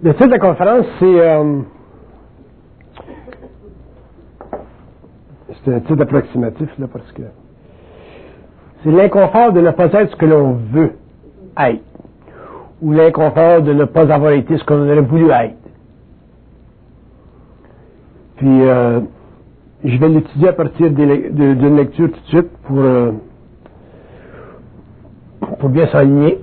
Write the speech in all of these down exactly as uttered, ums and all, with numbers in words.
Le titre de la conférence, c'est... Euh, c'est un titre approximatif, là, parce que... C'est l'inconfort de ne pas être ce que l'on veut être. Ou l'inconfort de ne pas avoir été ce qu'on aurait voulu être. Puis, euh, je vais l'étudier à partir d'une lecture tout de suite pour, euh, pour bien s'aligner.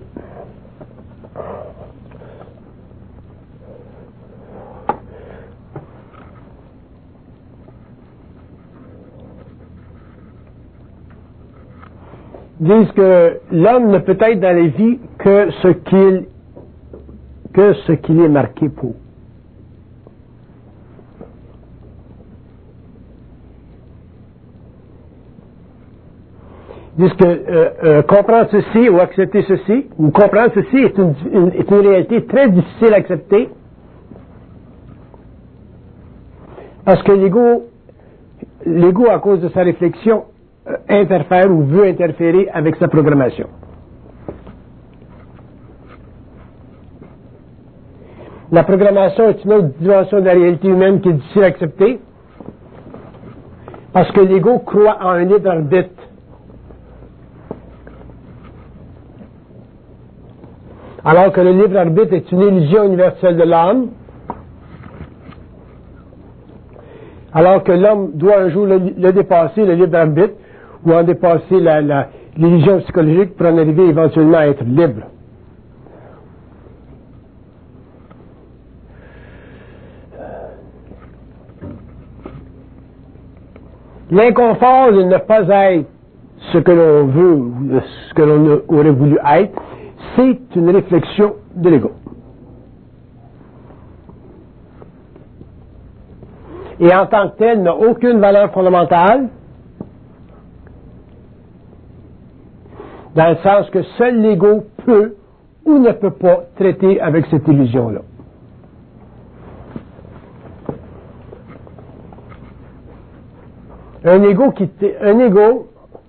Disent que l'homme ne peut être dans la vie que ce qu'il que ce qu'il est marqué pour. Disent que euh, euh, comprendre ceci ou accepter ceci, ou comprendre ceci est une, une, est une réalité très difficile à accepter, parce que l'ego, l'ego à cause de sa réflexion, interfère ou veut interférer avec sa programmation. La programmation est une autre dimension de la réalité humaine qui est difficile à accepter parce que l'ego croit en un libre arbitre. Alors que le libre arbitre est une illusion universelle de l'âme, alors que l'homme doit un jour le, le dépasser, le libre arbitre, ou en dépasser la, la, l'illusion psychologique pour en arriver éventuellement à être libre. L'inconfort de ne pas être ce que l'on veut, ou ce que l'on aurait voulu être, c'est une réflexion de l'ego. Et en tant que tel, n'a aucune valeur fondamentale, dans le sens que seul l'ego peut ou ne peut pas traiter avec cette illusion-là. Un ego qui, un ego,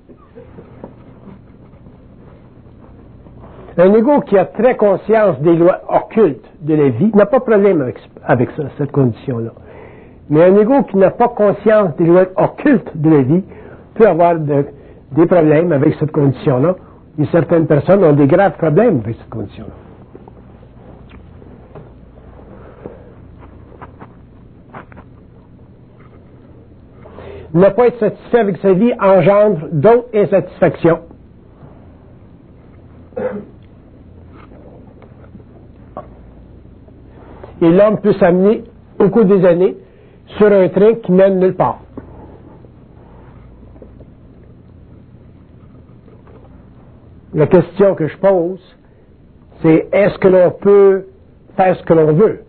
un ego qui a très conscience des lois occultes de la vie n'a pas de problème avec, avec ça, cette condition-là. Mais un ego qui n'a pas conscience des lois occultes de la vie peut avoir de, des problèmes avec cette condition-là. Et certaines personnes ont des graves problèmes avec cette condition-là. Ne pas être satisfait avec sa vie engendre d'autres insatisfactions. Et l'homme peut s'amener, au cours des années, sur un train qui mène nulle part. La question que je pose, c'est est-ce que l'on peut faire ce que l'on veut?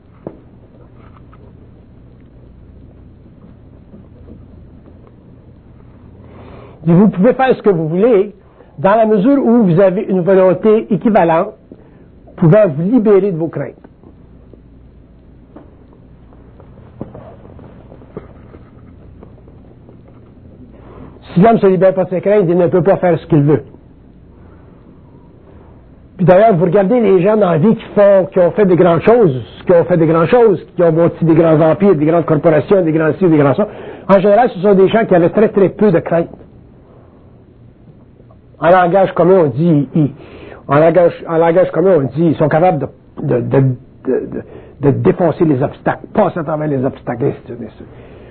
Et vous pouvez faire ce que vous voulez dans la mesure où vous avez une volonté équivalente pouvant vous libérer de vos craintes. Si l'homme ne se libère pas de ses craintes, il ne peut pas faire ce qu'il veut. Puis d'ailleurs, vous regardez les gens dans la vie qui font, qui ont fait des grandes choses, qui ont fait des grandes choses, qui ont bâti des grands empires, des grandes corporations, des grands ci, des grands ça. En général, ce sont des gens qui avaient très très peu de crainte. En langage commun, on dit, ils, en, langage, en langage commun, on dit, ils sont capables de, de, de, de, de, de défoncer les obstacles, passer à travers les obstacles, ainsi de suite, ainsi de suite.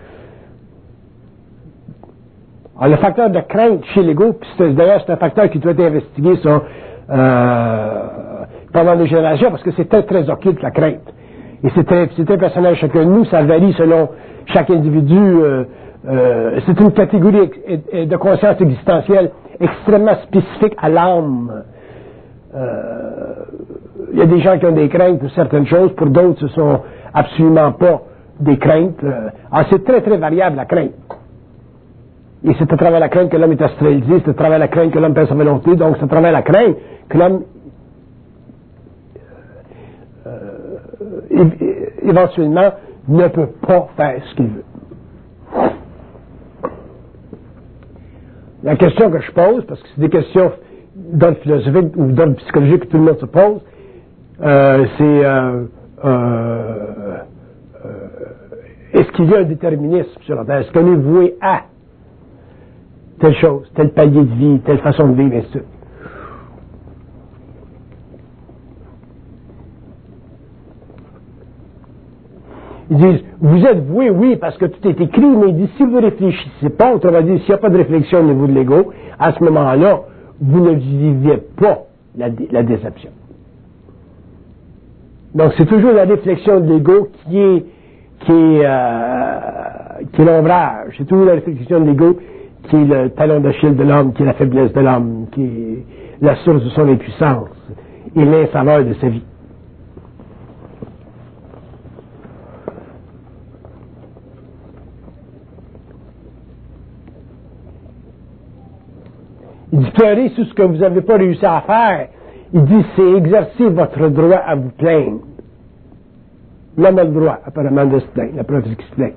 Alors, le facteur de crainte chez l'ego, puis c'est, d'ailleurs, c'est un facteur qui doit être investigué sur, euh, pendant les générations, parce que c'est très, très occulte, la crainte. Et c'est très, c'est très personnel chacun de nous, ça varie selon chaque individu. Euh, euh, c'est une catégorie de conscience existentielle extrêmement spécifique à l'âme. Euh, il y a des gens qui ont des craintes pour certaines choses, pour d'autres, ce sont absolument pas des craintes. Alors, c'est très, très variable, la crainte. Et c'est à travers la crainte que l'homme est astralisé, c'est à travers la crainte que l'homme perd sa volonté, donc c'est à travers la crainte que l'homme euh, éventuellement ne peut pas faire ce qu'il veut. La question que je pose, parce que c'est des questions d'ordre philosophique ou d'ordre psychologique que tout le monde se pose, euh, c'est euh, euh, euh, est-ce qu'il y a un déterminisme sur la Terre? Est-ce qu'on est voué à telle chose, tel palier de vie, telle façon de vivre, et ainsi de suite? Ils disent, vous êtes voué, oui, parce que tout est écrit, mais ils disent, si vous ne réfléchissez pas, autrement dit, s'il n'y a pas de réflexion au niveau de l'ego, à ce moment-là, vous ne vivez pas la, la déception. Donc, c'est toujours la réflexion de l'ego qui est, qui est, euh, qui est l'ombrage. C'est toujours la réflexion de l'ego qui est le talon d'Achille de l'homme, qui est la faiblesse de l'homme, qui est la source de son impuissance et l'insaveur de sa vie. Il dit, pleurer sur ce que vous n'avez pas réussi à faire. Il dit, c'est exercer votre droit à vous plaindre. L'homme a le droit, apparemment, de se plaindre. La preuve, c'est qu'il se plaint.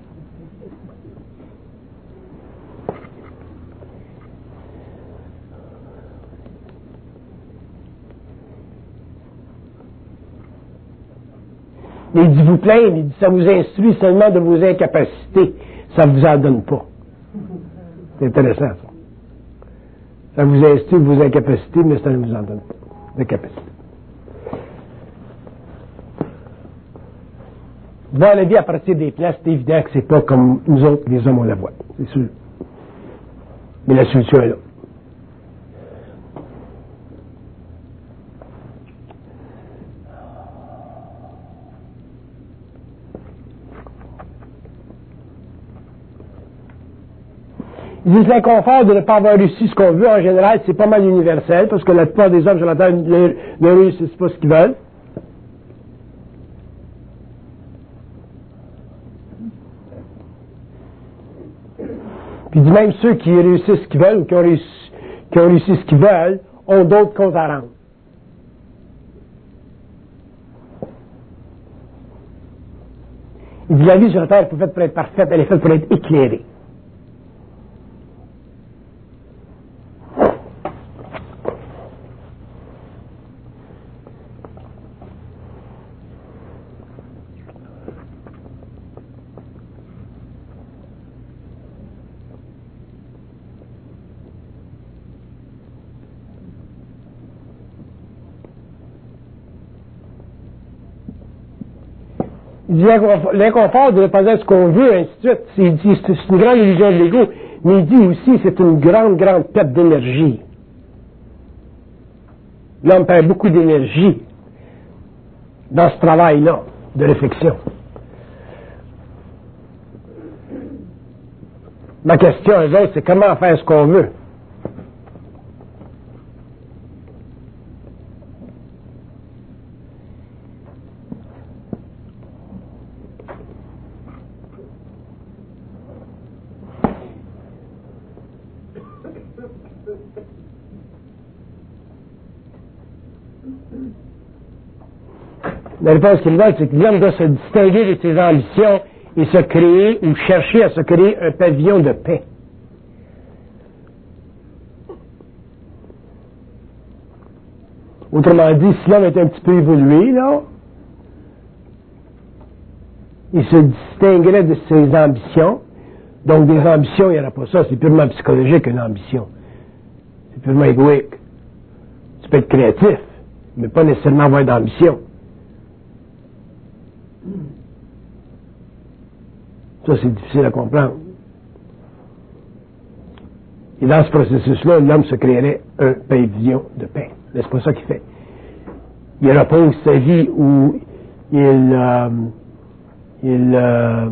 Mais il dit, vous plaindre, il dit, ça vous instruit seulement de vos incapacités. Ça ne vous en donne pas. C'est intéressant, ça. Ça vous instruit de vos incapacités, mais ça ne vous en donne pas de capacité. Voir la vie à partir des places, c'est évident que c'est pas comme nous autres, les hommes, on la voit. C'est sûr. Mais la solution est là. Ils disent l'inconfort de ne pas avoir réussi ce qu'on veut, en général, c'est pas mal universel, parce que la plupart des hommes sur la Terre ne, ne réussissent pas ce qu'ils veulent. Puis il dit même ceux qui réussissent ce qu'ils veulent, ou qui ont réussi, qui ont réussi ce qu'ils veulent, ont d'autres comptes à rendre. Il dit la vie sur la Terre n'est pas faite pour être parfaite, elle est faite pour être éclairée. Il dit l'inconfort de ne pas être ce qu'on veut, ainsi de suite. Il dit c'est une grande illusion de l'ego, mais il dit aussi c'est une grande, grande perte d'énergie. L'homme perd beaucoup d'énergie dans ce travail-là de réflexion. Ma question à eux autres, c'est comment faire ce qu'on veut. La réponse qu'ils veulent, c'est que l'homme doit se distinguer de ses ambitions et se créer ou chercher à se créer un pavillon de paix. Autrement dit, si l'homme est un petit peu évolué, là, il se distinguerait de ses ambitions. Donc, des ambitions, il n'y aura pas ça. C'est purement psychologique, une ambition. C'est purement égoïque. Tu peux être créatif, mais pas nécessairement avoir d'ambition. Ça, c'est difficile à comprendre. Et dans ce processus-là, l'homme se créerait un pavillon de paix. Mais c'est pas ça qu'il fait. Il repose sa vie où il, euh, il, euh,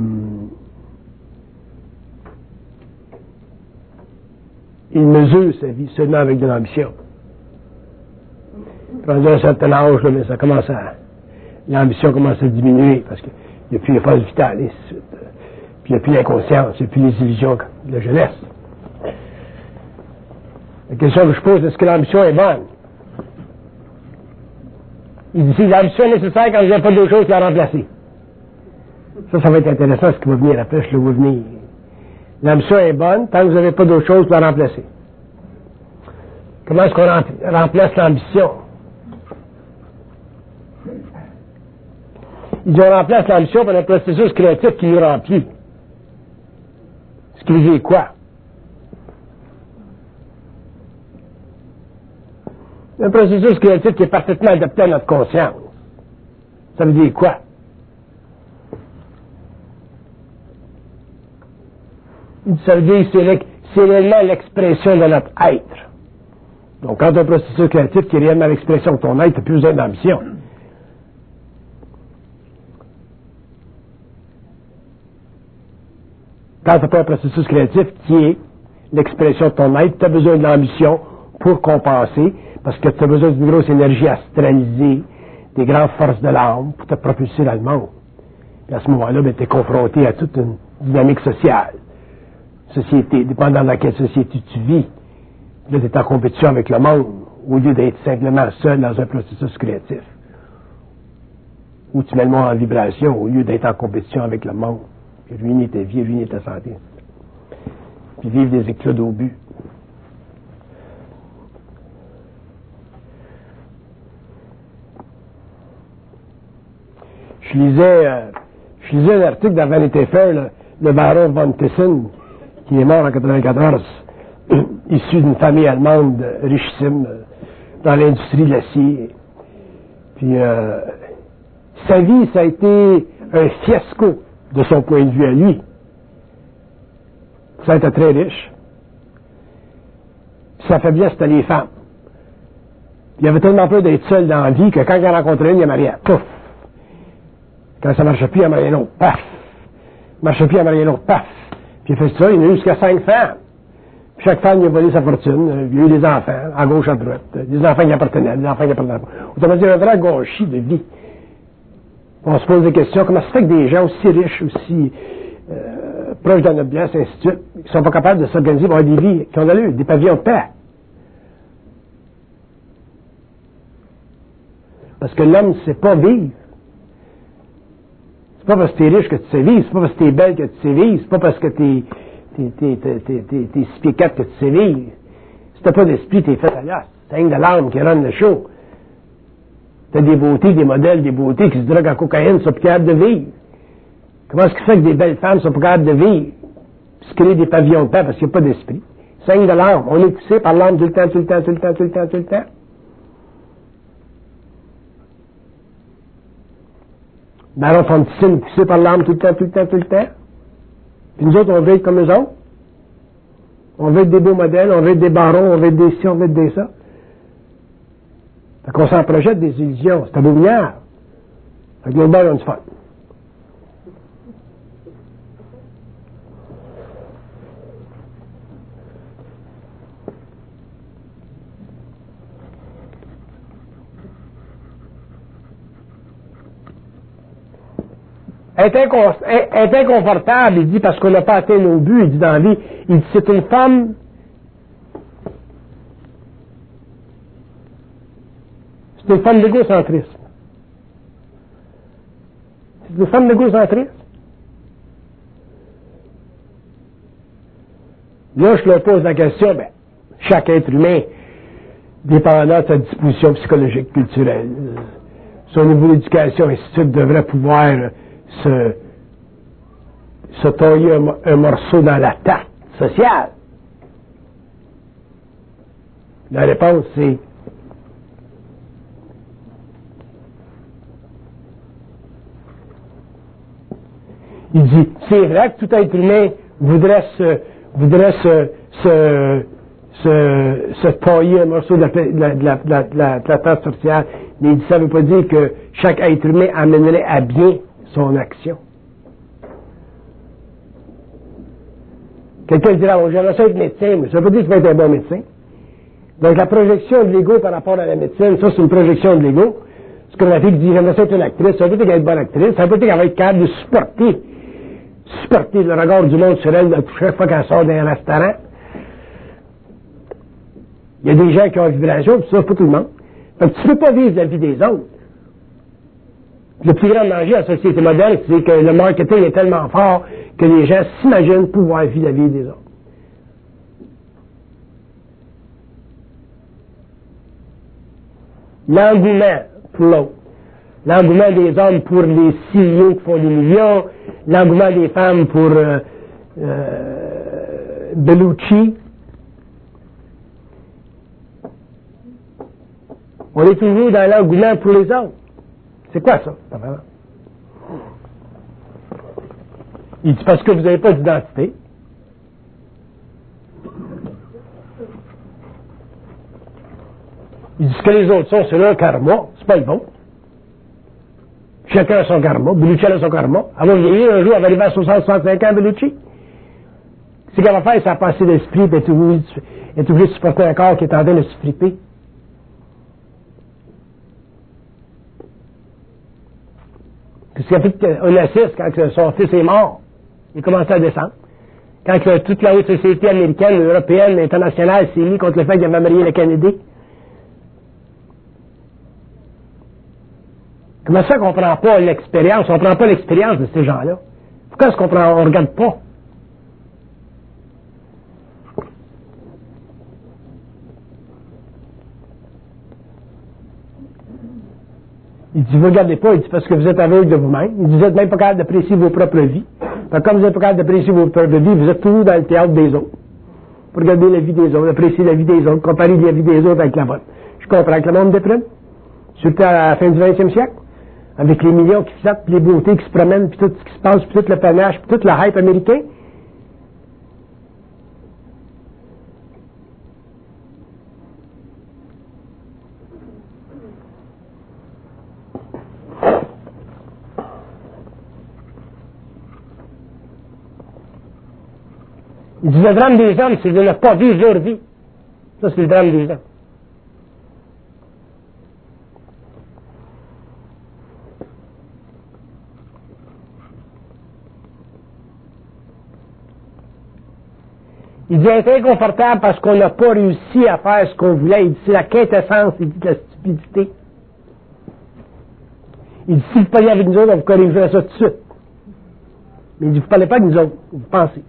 il mesure sa vie seulement avec de l'ambition. Pendant un certain âge, là, mais ça commence à, l'ambition commence à diminuer parce qu'il n'y a plus les forces vitales, et puis il n'y a plus l'inconscience, il n'y a plus les illusions de la jeunesse. La question que je pose, est-ce que l'ambition est bonne? Il dit, si l'ambition est nécessaire quand vous n'avez pas d'autre chose que la remplacer. Ça, ça va être intéressant, ce qui va venir après, je le vois venir. L'ambition est bonne tant que vous n'avez pas d'autre chose que la remplacer. Comment est-ce qu'on remplace l'ambition? Ils ont remplacé l'ambition par un processus créatif qui nous remplit. Ce qui veut dire quoi? Un processus créatif qui est parfaitement adapté à notre conscience. Ça veut dire quoi? Ça veut dire que c'est, c'est réellement l'expression de notre être. Donc, quand tu as un processus créatif qui est réellement l'expression de ton être, tu n'as plus besoin d'ambition. Quand tu n'as pas un processus créatif qui est l'expression de ton être, tu as besoin de l'ambition pour compenser, parce que tu as besoin d'une grosse énergie astralisée, des grandes forces de l'âme pour te propulser dans le monde. Et à ce moment-là, ben, tu es confronté à toute une dynamique sociale. Société, dépendant de laquelle société tu vis. Là, tu es en compétition avec le monde, au lieu d'être simplement seul dans un processus créatif. Ou tu mets le monde en vibration, au lieu d'être en compétition avec le monde. Puis ruiner ta vie, ruiner ta santé. Puis vivre des éclats d'obus. Je lisais, euh, je lisais un article dans Vanity Fair, là, le baron von Thyssen, qui est mort en quatre-vingt-quatorze, issu d'une famille allemande richissime dans l'industrie de l'acier. Puis euh, sa vie, ça a été un fiasco de son point de vue à lui. Ça a été très riche. Puis sa faiblesse, c'était les femmes. Puis il avait tellement peur d'être seul dans la vie que quand il en rencontrait une, il mariait. Pouf! Quand ça ne marchait plus, il en mariait une autre. Paf! Il ne marchait plus, il en mariait une autre. Paf! Puis il fait ça, il en a eu jusqu'à cinq femmes. Puis chaque femme, il a volé sa fortune. Il a eu des enfants, à gauche, à droite. Des enfants qui appartenaient, des enfants qui appartenaient pas. Autrement dit, un vrai gâchis de vie. On se pose des questions. Comment ça se fait que des gens aussi riches, aussi euh, proches de la noblesse, ainsi de suite, ils ne sont pas capables de s'organiser pour avoir des vies qui ont de l'allure, des pavillons de paix? Parce que l'homme ne sait pas vivre. C'est pas parce que t'es riche que tu sais vivre, c'est pas parce que t'es belle que tu sais vivre, c'est pas parce que t'es t'es, t'es, t'es, t'es, t'es, t'es six pieds quatre que tu sais vivre. Si t'as pas d'esprit, t'es fait à l'os. C'est rien que de l'âme qui rend le show. T'as des beautés, des modèles, des beautés qui se droguent en cocaïne, sont plus capables de vivre. Comment est-ce que ça que des belles femmes sont plus capables de vivre? Puis se créer des pavillons de paix parce qu'il n'y a pas d'esprit. C'est rien que de l'âme. On est poussé par l'âme tout le temps, tout le temps, tout le temps, tout le temps, tout le temps. Baron von Thyssen poussé par l'âme tout le temps, tout le temps, tout le temps. Puis nous autres, on veut être comme eux autres. On veut être des beaux modèles, on veut être des barons, on veut être des ci, on veut être des ça. Fait qu'on s'en projette des illusions. C'est un beau milliard. Fait que nos balles ont du fun. Est, incon- est, est inconfortable, il dit, parce qu'on n'a pas atteint nos buts, il dit dans la vie, il dit, c'est une femme, c'est une femme d'égocentrisme. C'est une femme d'égocentrisme. Là, je leur pose la question, ben, chaque être humain, dépendant de sa disposition psychologique, culturelle, son niveau d'éducation, ainsi de suite, devrait pouvoir se, se tailler un, un morceau dans la tarte sociale. La réponse, c'est il dit, c'est vrai que tout être humain voudrait se, voudrait se, se, se, se tailler un morceau de la, de la, de la, de la, de la, de la tarte sociale, mais il dit, ça ne veut pas dire que chaque être humain amènerait à bien son action. Quelqu'un dira, bon, j'aimerais ça être médecin, mais ça veut pas dire qu'il va être un bon médecin. Donc, la projection de l'ego par rapport à la médecine, ça, c'est une projection de l'ego. C'est comme la fille qui dit, j'aimerais ça être une actrice, ça veut dire qu'elle est une bonne actrice, ça veut dire qu'elle va être capable de supporter, supporter le regard du monde sur elle chaque fois qu'elle sort d'un restaurant. Il y a des gens qui ont une vibration, puis ça, pas tout le monde. Fait que tu peux pas vivre la vie des autres. Le plus grand danger à la société moderne, c'est que le marketing est tellement fort que les gens s'imaginent pouvoir vivre la vie des autres. L'engouement pour l'autre. l'engouement des hommes pour les C E O qui font des millions, l'engouement des femmes pour euh, euh, Bellucci. On est toujours dans l'engouement pour les autres. C'est quoi ça? Il dit parce que vous n'avez pas d'identité. Il dit ce que les autres sont, c'est leur karma, c'est pas le bon. Chacun a son karma, Bellucci a son karma. Elle va vieillir un jour, elle va arriver à soixante, soixante-cinq ans, Bellucci. Ce qu'elle va faire, c'est passer l'esprit, puis elle est obligée de supporter un corps qui est en train de se flipper. Qu'est-ce qu'il a fait Onassis, quand son fils est mort, il a commencé à descendre. Quand que, toute la haute société américaine, européenne, internationale s'est mise contre le fait qu'il avait marié le Kennedy. Comment ça qu'on ne prend pas l'expérience? On ne prend pas l'expérience de ces gens-là. Pourquoi est-ce qu'on prend, on regarde pas? Il dit, vous ne regardez pas, il dit, parce que vous êtes aveugle de vous-même. Il dit, vous n'êtes même pas capable d'apprécier vos propres vies. Donc, comme vous n'êtes pas capable d'apprécier vos propres vies, vous êtes toujours dans le théâtre des autres. Pour regarder la vie des autres, apprécier la vie des autres, comparer la vie des autres avec la vôtre. Je comprends que le monde déprime. Surtout à la fin du vingtième siècle. Avec les millions qui flottent, puis les beautés qui se promènent, puis tout ce qui se passe, puis tout le panache, puis toute la hype américain. Il dit, le drame des hommes, c'est de ne pas vivre leur vie. Ça, c'est le drame des hommes. Il dit, être inconfortable parce qu'on n'a pas réussi à faire ce qu'on voulait. Il dit, c'est la quintessence, il dit, de la stupidité. Il dit, si vous parliez avec nous autres, on vous corrigerait ça tout de suite. Mais il dit, vous ne parlez pas avec nous autres, vous pensez.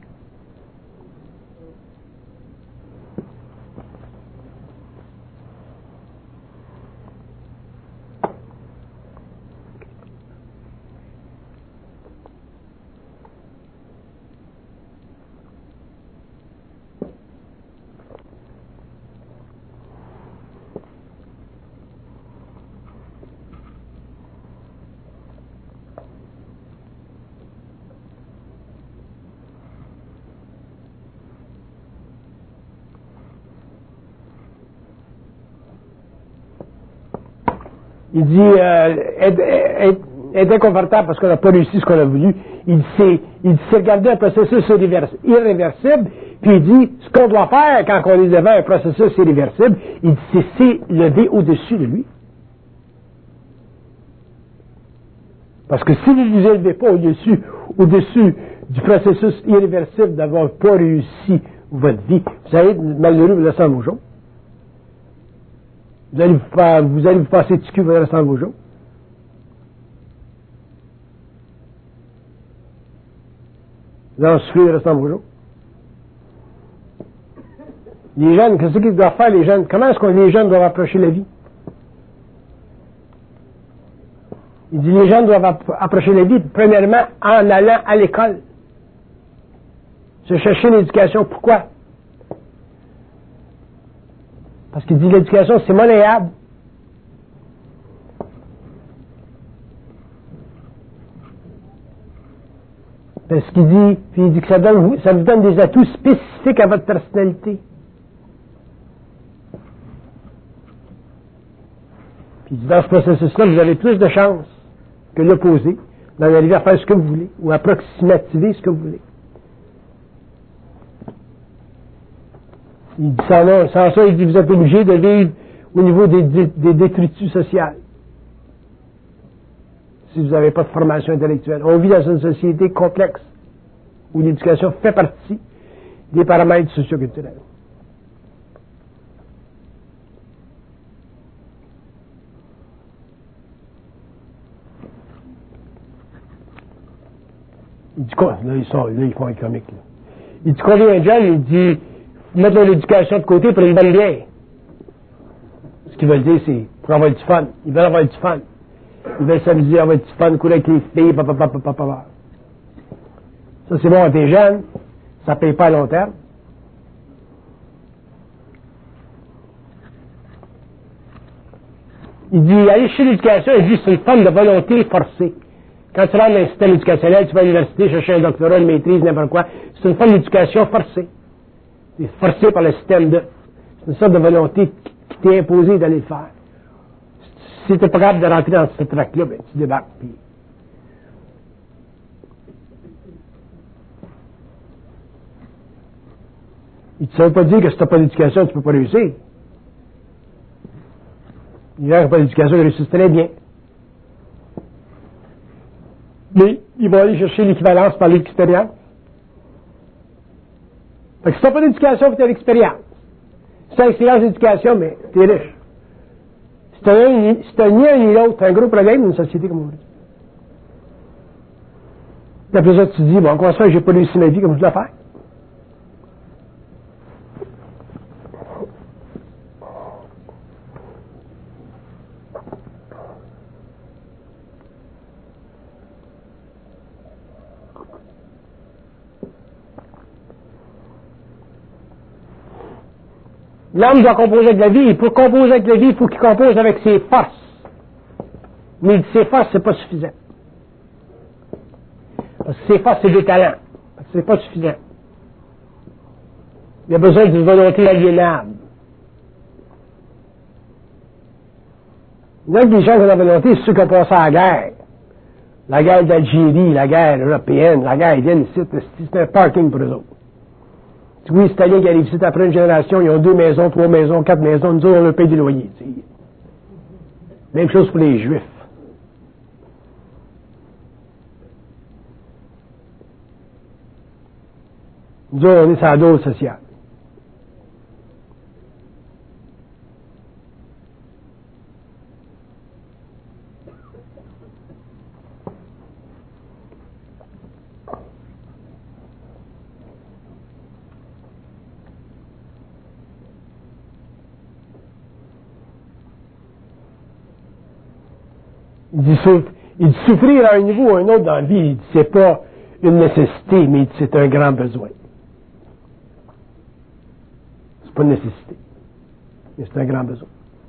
Il dit, euh, être, être, être inconfortable parce qu'on n'a pas réussi ce qu'on a voulu. Il dit, c'est, il dit, c'est regarder un processus irréversible, puis il dit, ce qu'on doit faire quand on est devant un processus irréversible, il dit, c'est s'élever au-dessus de lui. Parce que si vous ne vous élevez pas au-dessus, au-dessus du processus irréversible d'avoir pas réussi votre vie, vous allez être malheureux le restant de vos jours. Vous allez vous, faire, vous allez vous passer du cul pour le restant de vos jours. Vous allez en souffrir le restant de vos jours. Les jeunes, qu'est-ce qu'ils doivent faire, les jeunes? Comment est-ce que les jeunes doivent approcher la vie? Il dit, les jeunes doivent approcher la vie, premièrement, en allant à l'école. Se chercher l'éducation. Pourquoi? Parce qu'il dit l'éducation, c'est monnayable. Parce qu'il dit, puis il dit que ça, donne, ça vous donne des atouts spécifiques à votre personnalité. Puis il dit, dans ce processus-là, vous avez plus de chances que l'opposé d'en arriver à faire ce que vous voulez, ou à approximativer ce que vous voulez. Il dit sans, non, sans ça, il dit vous êtes obligé de vivre au niveau des, des, des détritus sociales. Si vous n'avez pas de formation intellectuelle. On vit dans une société complexe où l'éducation fait partie des paramètres socioculturels. Il dit quoi? Là, ils sont, là, ils font un comique, là. Il dit combien de jeunes, il dit mettre l'éducation de côté pour une bonne bière. Ce qu'ils veulent dire, c'est pour avoir du fun. Ils veulent avoir du fun. Ils veulent s'amuser, on va être fun, courir avec les filles, papa, papa, papa, papa. Ça, c'est bon, t'es jeune, ça paye pas à long terme. Il dit, aller chez l'éducation, il dit, c'est une forme de volonté forcée. Quand tu rentres dans un système éducationnel, tu vas à l'université chercher un doctorat, une maîtrise, n'importe quoi, c'est une forme d'éducation forcée. C'est forcé par le système de... C'est une sorte de volonté qui t'est imposée d'aller le faire. Si t'es pas capable de rentrer dans ce trac-là, ben, tu débarques. Puis... Ça ne veut pas dire que si t'as pas d'éducation, tu peux pas réussir. Les gens qui n'ont pas d'éducation, ils réussissent très bien. Mais ils vont aller chercher l'équivalence par l'expérience. Fait que si tu n'as pas d'éducation, tu as l'expérience. Si tu as l'expérience d'éducation, mais tu es riche. Si tu n'as ni un ni l'autre, c'est un gros problème d'une société comme aujourd'hui. Puis après ça, tu te dis, bon, comment ça, j'ai pas réussi ma vie comme je dois faire? L'homme doit composer avec la vie. Et pour composer avec la vie, il faut qu'il compose avec ses forces. Mais ses forces, c'est pas suffisant. Parce que ses forces, c'est des talents. Parce que c'est pas suffisant. Il y a besoin d'une volonté aliénable. Il y a des gens qui ont la volonté, c'est ceux qui ont passé à la guerre. La guerre d'Algérie, la guerre européenne, la guerre indienne, ici, c'est un parking pour eux autres. Oui, c'est Italiens qui arrivent ici après une génération, ils ont deux maisons, trois maisons, quatre maisons, nous autres, on leur paye des loyers. T'sais. Même chose pour les Juifs. Nous autres, on est sur la dose sociale. Il dit, il dit souffrir à un niveau ou à un autre dans la vie, il dit c'est pas une nécessité, mais il dit c'est un grand besoin. C'est pas une nécessité, mais c'est un grand besoin.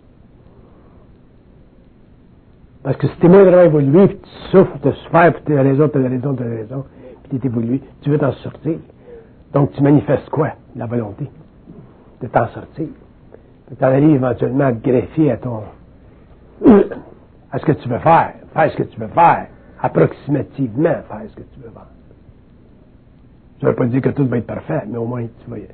Parce que si t'es moindrement évolué, puis tu souffres, tu as souffert, puis tu as raison, tu as raison, tu as raison, puis tu es évolué, tu veux t'en sortir. Donc tu manifestes quoi? La volonté de t'en sortir. Tu en arrives éventuellement à te greffer à ton... à ce que tu veux faire, faire ce que tu veux faire, approximativement faire ce que tu veux faire. Ça ne veut pas dire que tout va être parfait, mais au moins tu vas y aller.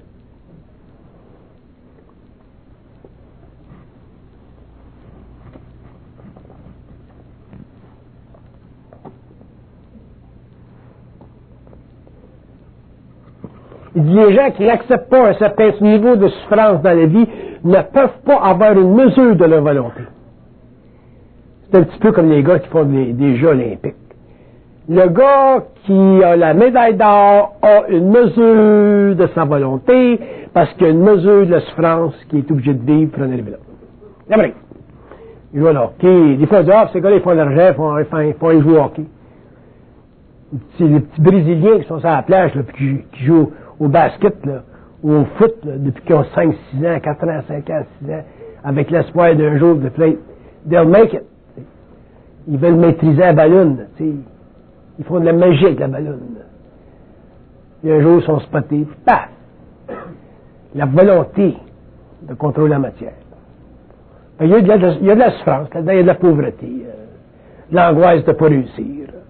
Il dit les gens qui n'acceptent pas un certain niveau de souffrance dans la vie ne peuvent pas avoir une mesure de leur volonté. C'est un petit peu comme les gars qui font des, des Jeux olympiques. Le gars qui a la médaille d'or a une mesure de sa volonté parce qu'il y a une mesure de la souffrance qu'il est obligé de vivre pour en arriver là. Après, il joue au hockey. Des fois, dehors, ces gars-là, ils font de l'argent, ils font, ils font, ils font ils jouent au hockey. C'est les petits Brésiliens qui sont sur la plage, là, puis qui, qui jouent au basket, là, ou au foot, là, depuis qu'ils ont cinq, six ans, quatre ans, cinq ans, six ans, avec l'espoir d'un jour de play. They'll make it. Ils veulent maîtriser la ballonne. T'sais. Ils font de la magie avec la ballonne. Et un jour, ils sont spotés. Paf! La volonté de contrôler la matière. Il y a de la, il y a de la souffrance, là-dedans, il y a de la pauvreté, euh, de l'angoisse de ne pas réussir.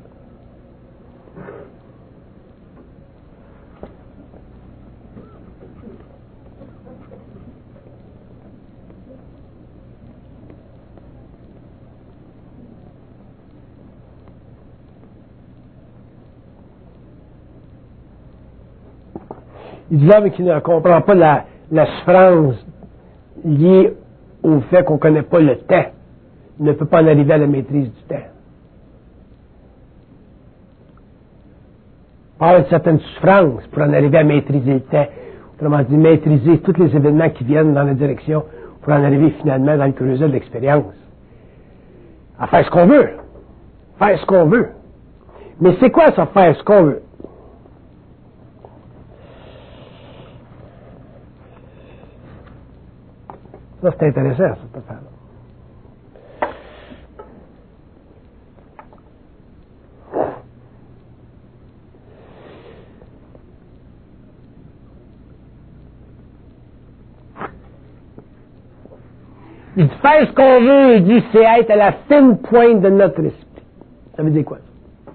Il dit l'homme qui ne comprend pas la, la souffrance liée au fait qu'on ne connaît pas le temps, il ne peut pas en arriver à la maîtrise du temps. Il y a une certaine souffrance pour en arriver à maîtriser le temps. Autrement dit, maîtriser tous les événements qui viennent dans la direction pour en arriver finalement dans le creuset de l'expérience. À faire ce qu'on veut. faire ce qu'on veut. Mais c'est quoi ça, faire ce qu'on veut? Ça, c'est intéressant, cette affaire-là. Il dit faire ce qu'on veut, il dit c'est être à la fine pointe de notre esprit. Ça veut dire quoi, ça?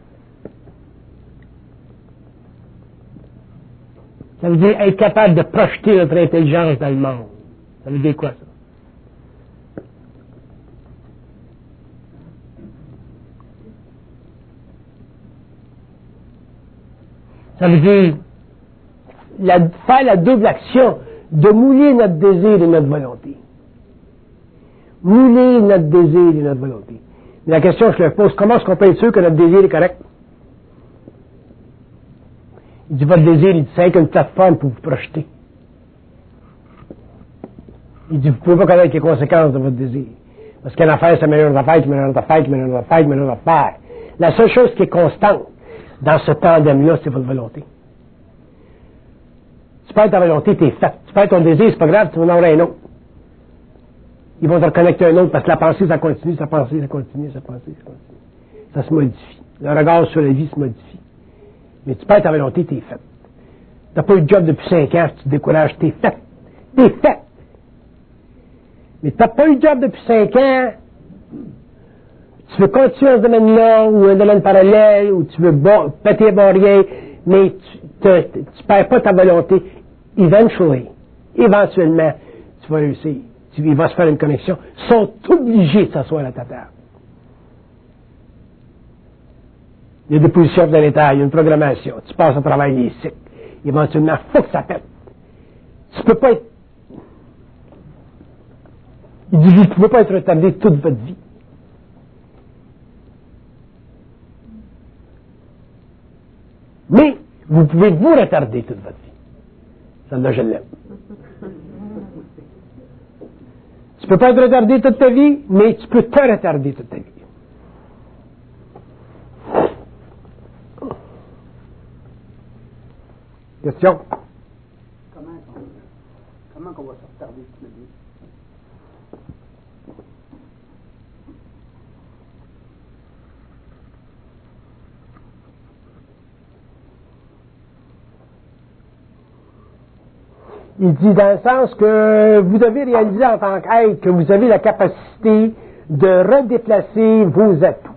Ça veut dire être capable de projeter notre intelligence dans le monde. Ça veut dire quoi, ça? Ça veut dire la, faire la double action de mouiller notre désir et notre volonté. Mouler notre désir et notre volonté. Mais la question que je leur pose, comment est-ce qu'on peut être sûr que notre désir est correct? Il dit, votre désir, il dit, c'est une plateforme pour vous projeter. Il dit, vous ne pouvez pas connaître les conséquences de votre désir. Parce qu'une affaire, ça met une autre affaire, qui met une autre affaire, qui met une autre affaire, qui met une autre affaire. La seule chose qui est constante dans ce tandem-là, c'est votre volonté. Tu perds ta volonté, t'es fait. Tu perds ton désir, c'est pas grave, tu vas en avoir un autre. Ils vont te reconnecter un autre parce que la pensée, ça continue, ça pensée, ça continue, ça pensée, ça continue. Ça se modifie. Le regard sur la vie se modifie. Mais tu perds ta volonté, t'es fait. T'as pas eu de job depuis cinq ans, tu te décourages, t'es fait. T'es fait. Mais t'as pas eu de job depuis cinq ans, tu veux continuer dans ce domaine-là, ou un domaine parallèle, ou tu veux bo- péter barrière, mais tu, te, tu perds pas ta volonté. Eventually, éventuellement, tu vas réussir. Tu, il va se faire une connexion. Ils sont obligés de s'asseoir à ta table. Il y a des positions dans l'état, il y a une programmation. Tu passes à travers les cycles. Éventuellement, il faut que ça pète. Tu peux pas être... Il dit, vous ne pouvez pas être retardé toute votre vie. Mais, vous pouvez vous retarder toute votre vie. Celle-là, je l'aime. Tu ne peux pas être retardé toute ta vie, mais tu peux te retarder toute ta vie. Question? Comment on, comment on va se retarder toute la vie? Il dit dans le sens que vous devez réaliser en tant qu'être que vous avez la capacité de redéplacer vos atouts.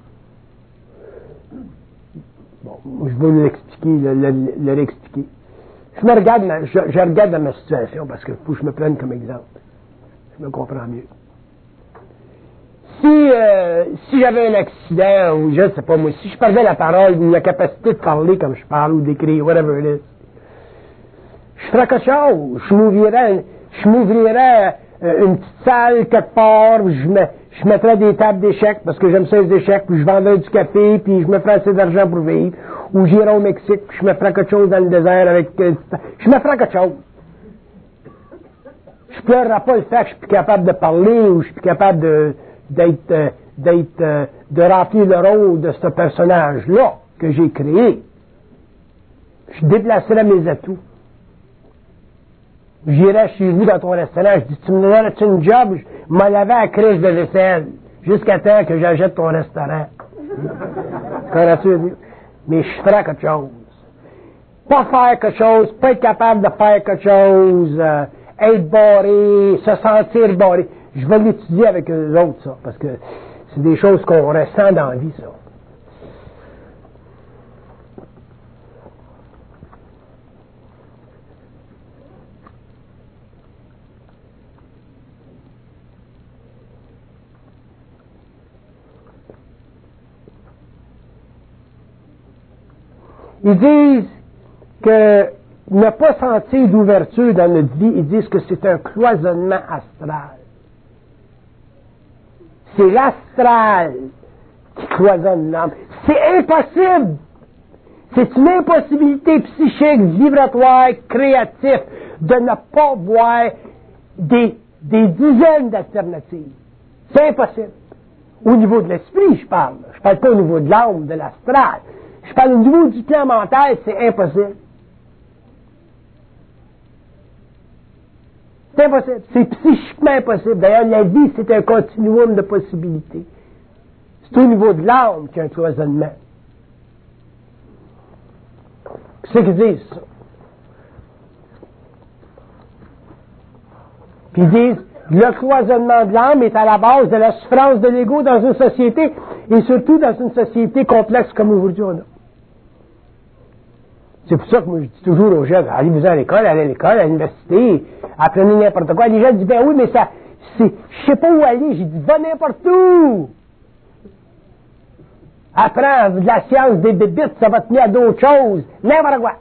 Bon, je vais l'expliquer, le, le, le l'expliquer. Je me regarde, je, je regarde dans ma situation parce qu'il faut que je me prenne comme exemple. Je me comprends mieux. Si, euh, si j'avais un accident ou je ne sais pas moi, si je perdais la parole ou la capacité de parler comme je parle ou d'écrire, whatever it is, je ferais quelque chose. Je m'ouvrirais, je m'ouvrirais euh, une petite salle quelque part, je, me, je mettrais des tables d'échecs parce que j'aime ça les échecs, puis je vendrais du café, puis je me ferais assez d'argent pour vivre. Ou j'irais au Mexique, puis je me ferais quelque chose dans le désert avec... Euh, je me ferais quelque chose. Je pleurerais pas le fait que je suis plus capable de parler ou je suis plus capable de, d'être, euh, d'être, euh, de remplir le rôle de ce personnage-là que j'ai créé. Je déplacerais mes atouts. J'irais chez vous dans ton restaurant, je dis, tu me donnerais-tu une job? Je m'en lavais à la crèche de vaisselle, jusqu'à temps que j'achète ton restaurant. Mais je ferais quelque chose. Pas faire quelque chose, pas être capable de faire quelque chose, euh, être barré, se sentir barré. Je vais l'étudier avec eux autres, ça, parce que c'est des choses qu'on ressent dans la vie, ça. Ils disent que ne pas sentir d'ouverture dans notre vie, ils disent que c'est un cloisonnement astral. C'est l'astral qui cloisonne l'âme. C'est impossible! C'est une impossibilité psychique, vibratoire, créative, de ne pas voir des, des dizaines d'alternatives. C'est impossible. Au niveau de l'esprit, je parle. Je parle pas au niveau de l'âme, de l'astral. Je parle au niveau du plan mental, c'est impossible. C'est impossible. C'est psychiquement impossible. D'ailleurs, la vie, c'est un continuum de possibilités. C'est au niveau de l'âme qu'il y a un cloisonnement. C'est ce qu'ils disent, ça. Puis ils disent, le cloisonnement de l'âme est à la base de la souffrance de l'ego dans une société, et surtout dans une société complexe comme aujourd'hui on a. C'est pour ça que moi je dis toujours aux jeunes, allez-vous à l'école, allez à l'école, à l'université, apprenez n'importe quoi. Les gens disent, ben oui, mais ça, c'est, je sais pas où aller. J'ai dit, va n'importe où! Apprends de la science des bébites, ça va te mener à d'autres choses. N'importe quoi.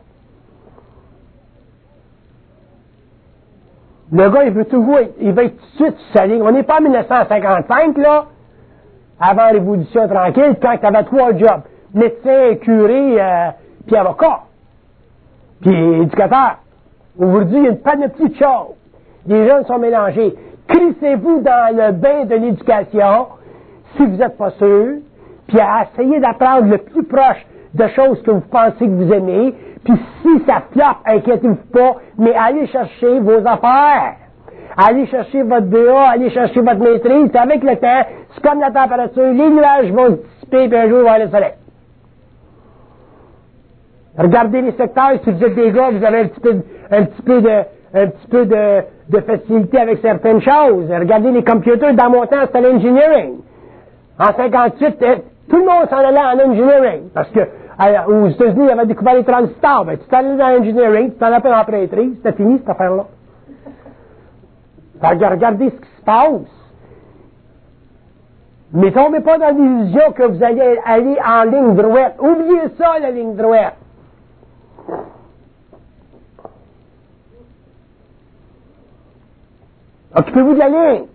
Le gars, il veut toujours, il va être tout de suite sur sa ligne. On n'est pas en dix-neuf cent cinquante-cinq, là, avant la Révolution tranquille, quand tu avais trois jobs. Médecin, curé, euh, puis avocat. Puis éducateur. Aujourd'hui, il y a une panoplie de choses. Les jeunes sont mélangés. Crissez-vous dans le bain de l'éducation, si vous n'êtes pas sûr, puis à essayer d'apprendre le plus proche de choses que vous pensez que vous aimez, puis si ça floppe, inquiétez-vous pas, mais allez chercher vos affaires. Allez chercher votre B A, allez chercher votre maîtrise, puis avec le temps, c'est comme la température, les nuages vont se dissiper, puis un jour, il va y avoir le soleil. Regardez les secteurs, si vous êtes des gars, vous avez un petit peu, un petit peu de, un petit peu de, de facilité avec certaines choses. Regardez les computers, dans mon temps, c'était l'engineering. En cinquante-huit, tout le monde s'en allait en engineering, parce que alors, aux États-Unis, ils avaient découvert les transistors. Ben, tu t'en allais dans l'engineering, tu t'en allais pas en prêtrise, c'était fini cette affaire-là. Regardez ce qui se passe. Mais tombez pas dans l'illusion que vous allez aller en ligne droite. Oubliez ça, la ligne droite. Occupez-vous de la ligne.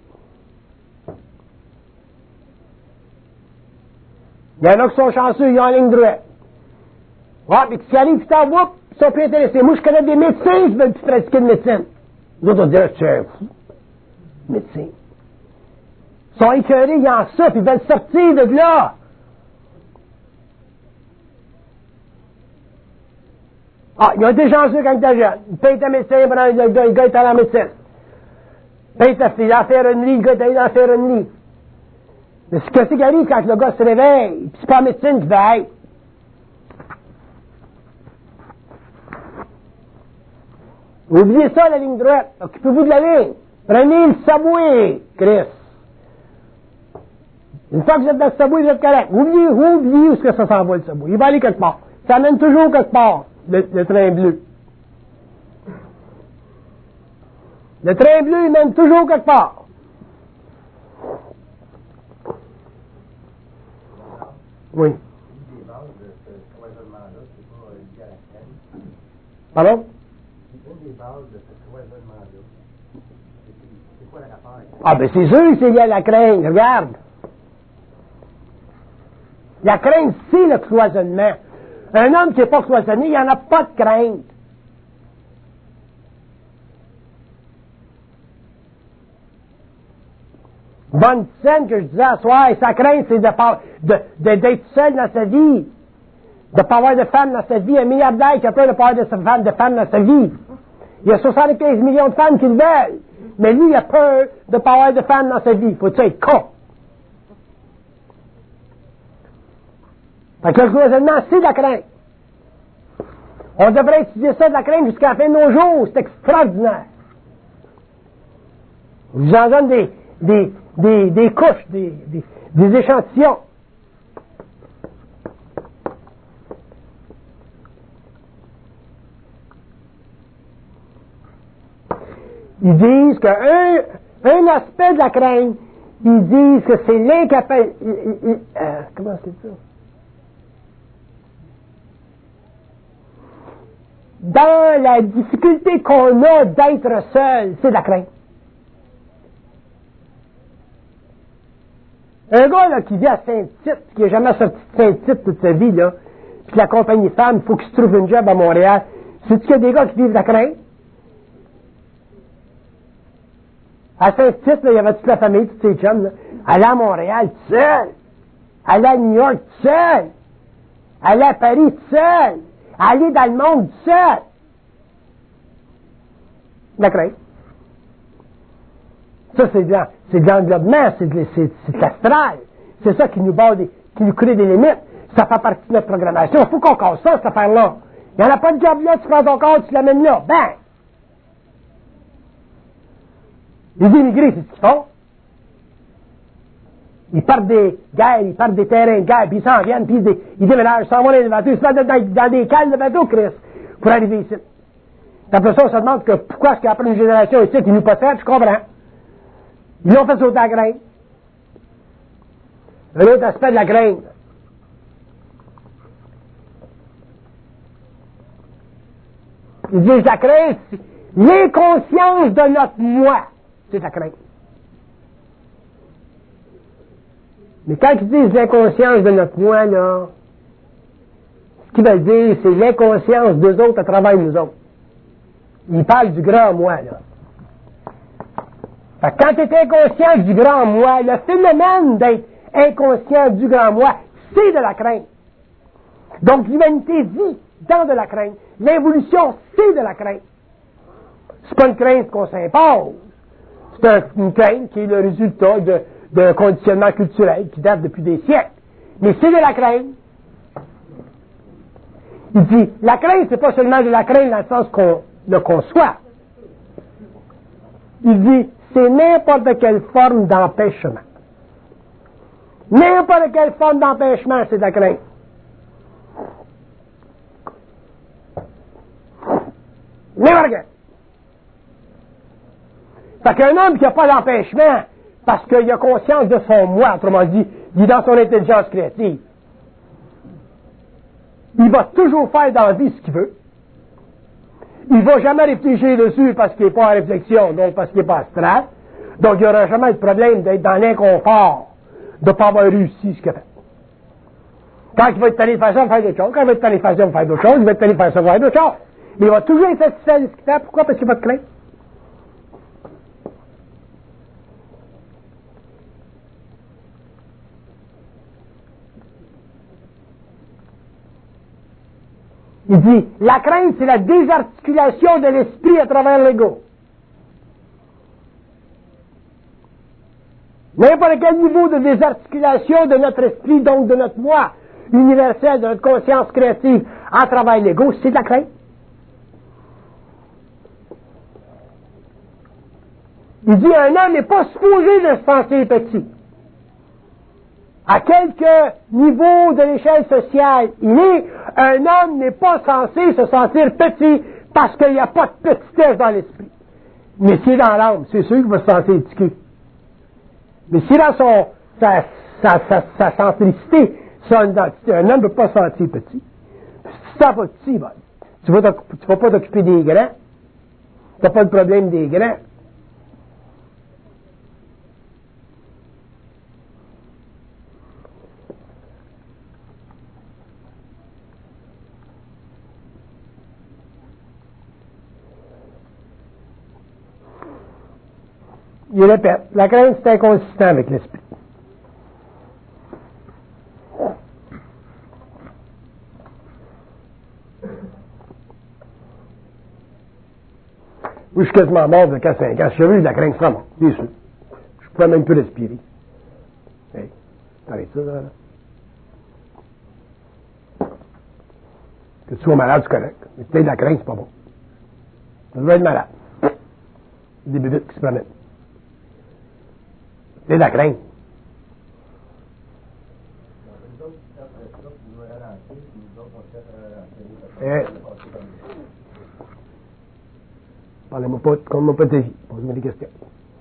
Il y en a qui sont chanceux, ils ont en ligne droite. Ouais, mais qui arrivent, puis t'en vois, ils sont plus intéressés. Moi, je connais des médecins qui veulent plus pratiquer de médecine. Les autres, on dirait, tu es un fou. Médecin. Ils sont écœurés, ils en ça, puis ils veulent sortir de là. Ah, ils ont été chanceux quand ils étaient jeunes. Ils payent ta médecin, pendant le gars, le gars est allé en médecine. Ils payent ta fille, il a faire une lit, le gars est allé en faire une lit. Mais c'est ce qui arrive quand le gars se réveille, puis c'est pas en médecine qu'il va être. Oubliez ça, la ligne droite. Occupez-vous de la ligne. Prenez le subway, Chris. Une fois que vous êtes dans le subway, vous êtes correct. Oubliez, oubliez où est-ce que ça s'en va, le subway. Il va aller quelque part. Ça mène toujours quelque part, le, le train bleu. Le train bleu, il mène toujours quelque part. Oui. Pardon? Ah, ben c'est sûr que c'est lié à la crainte. Regarde. La crainte, c'est le cloisonnement. Un homme qui n'est pas cloisonné, il n'y en a pas de crainte. Bonne scène que je disais à soir, et sa crainte, c'est de, de, de, d'être seul dans sa vie. De ne pas avoir de femme dans sa vie. Un milliardaire qui a peur de ne pas avoir de femme, de femme dans sa vie. Il y a soixante-quinze millions de femmes qui le veulent. Mais lui, il a peur de ne pas avoir de femme dans sa vie. Faut-il être con? Fait que le cloisonnement, c'est de la crainte. On devrait étudier ça de la crainte jusqu'à la fin de nos jours. C'est extraordinaire. Je vous en donne des, des, des, des couches, des, des, des échantillons. Ils disent qu'un un aspect de la crainte, ils disent que c'est l'incapacité. Euh, comment c'est ça? Dans la difficulté qu'on a d'être seul, c'est de la crainte. Un gars là, qui vit à Saint-Tite, qui n'a jamais sorti de Saint-Tite toute sa vie, là, puis la compagnie femme, il faut qu'il se trouve une job à Montréal. C'est-tu qu'il y a des gars qui vivent de la crainte? À Saint-Tite, il y avait toute la famille, tous ses chums, là. Aller à Montréal, tout seul. Aller à New York, tout seul. Aller à Paris, tout seul. Aller dans le monde, tout seul. La crainte. Ça, c'est de, c'est de l'englobement, c'est de, c'est, c'est de l'astral. C'est ça qui nous bat des, qui nous crée des limites. Ça fait partie de notre programmation. Il faut qu'on casse ça, cette affaire-là. Il n'y en a pas de job là, tu prends ton corps, tu l'amènes là. Ben! Les immigrés, c'est ce qu'ils font. Ils partent des guerres, ils partent des terrains de guerre, puis ils s'en viennent, puis ils, ils déménagent, s'en vont dans les bateaux, ils se mettent dans, dans des cales de bateaux, Chris, pour arriver ici. Après ça, on se demande que pourquoi est-ce qu'après une génération ici, ils nous possèdent, je comprends. Ils l'ont fait sauter la graine. Un autre aspect de la graine. Ils disent la crainte, l'inconscience de notre moi. C'est la crainte. Mais quand ils disent l'inconscience de notre moi, là, ce qu'ils veulent dire, c'est l'inconscience d'eux autres à travers nous autres. Ils parlent du grand moi, là. Fait que quand tu es inconscient du grand moi, le phénomène d'être inconscient du grand moi, c'est de la crainte. Donc l'humanité vit dans de la crainte. L'évolution, c'est de la crainte. C'est pas une crainte qu'on s'impose. C'est un, une crainte qui est le résultat de, d'un conditionnement culturel qui date depuis des siècles. Mais c'est de la crainte. Il dit, la crainte, c'est pas seulement de la crainte dans le sens qu'on le conçoit. Il dit, c'est n'importe quelle forme d'empêchement. N'importe quelle forme d'empêchement, c'est de la crainte. N'importe quelle. Fait qu'un homme qui n'a pas d'empêchement, parce qu'il a conscience de son moi, autrement dit, il est dans son intelligence créative, il va toujours faire dans la vie ce qu'il veut. Il ne va jamais réfléchir dessus parce qu'il n'est pas en réflexion, donc parce qu'il n'est pas astral. Donc il n'y aura jamais de problème d'être dans l'inconfort, de ne pas avoir réussi ce qu'il a fait. Quand il va être allé faire ça, il va faire d'autres choses. Quand il va être allé faire ça, il va faire d'autres choses. Il va être allé faire ça, il va faire d'autres choses. Mais il va toujours être satisfait de ce qu'il fait. Pourquoi? Parce qu'il va te craindre. Il dit, la crainte, c'est la désarticulation de l'esprit à travers l'ego. N'importe quel niveau de désarticulation de notre esprit, donc de notre moi universel, de notre conscience créative à travers l'ego, c'est de la crainte. Il dit, un homme n'est pas supposé de se sentir petit. À quelque niveau de l'échelle sociale il est, un homme n'est pas censé se sentir petit parce qu'il n'y a pas de petitesse dans l'esprit. Mais s'il est dans l'âme, c'est sûr qu'il va se sentir petit. Mais s'il est dans son, sa, sa, sa, sa centricité, son identité, un homme ne peut pas se sentir petit. Si tu ne sens pas petit, ben, tu ne vas, vas pas t'occuper des grands. Tu n'as pas de problème des grands. Il répète, la crainte c'est inconsistant avec l'esprit. Oui, je suis quasiment mort de quatre cinq ans. Si j'avais eu de la crainte, je serais mort, bien sûr. Je ne pouvais même plus respirer. Hey, t'arrêtes ça, là. Que tu sois malade, c'est correct. Mais si tu as de la crainte, c'est pas bon. Tu dois être malade. Il y a des bébites qui se promènent. C'est de la crainte. Eh. Parlez-moi pas, compte-moi pas de ta vie. Pose-moi des questions.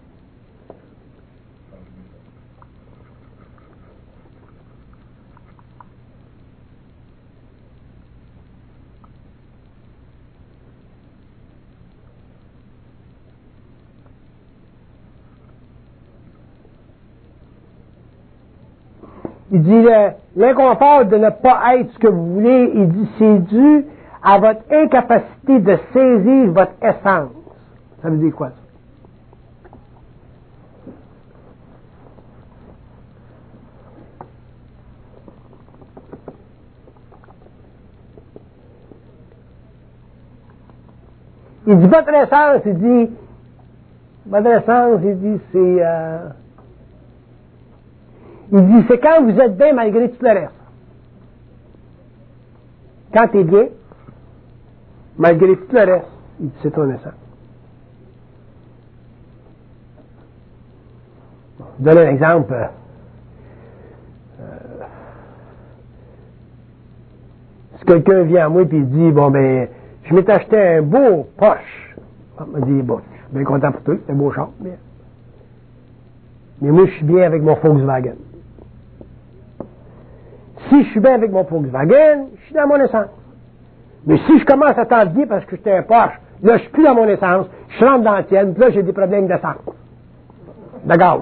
Il dit l'inconfort de ne pas être ce que vous voulez, il dit c'est dû à votre incapacité de saisir votre essence. Ça veut dire quoi ça? Il dit votre essence, il dit, votre essence, il dit, c'est, euh, il dit, c'est quand vous êtes bien malgré tout le reste. Quand tu es bien, malgré tout le reste, il dit, c'est ton essence. Bon, je donne un exemple. Euh, si quelqu'un vient à moi et il dit, bon, ben, je m'étais acheté un beau Porsche. On m'a dit, bon, je suis bien content pour toi, c'est un beau char. Mais, mais moi, je suis bien avec mon Volkswagen. Si je suis bien avec mon Volkswagen, je suis dans mon essence. Mais si je commence à t'envier parce que j'étais un Porsche, là, je suis plus dans mon essence, je rentre dans la tienne, puis là, j'ai des problèmes d'essence. De gaz.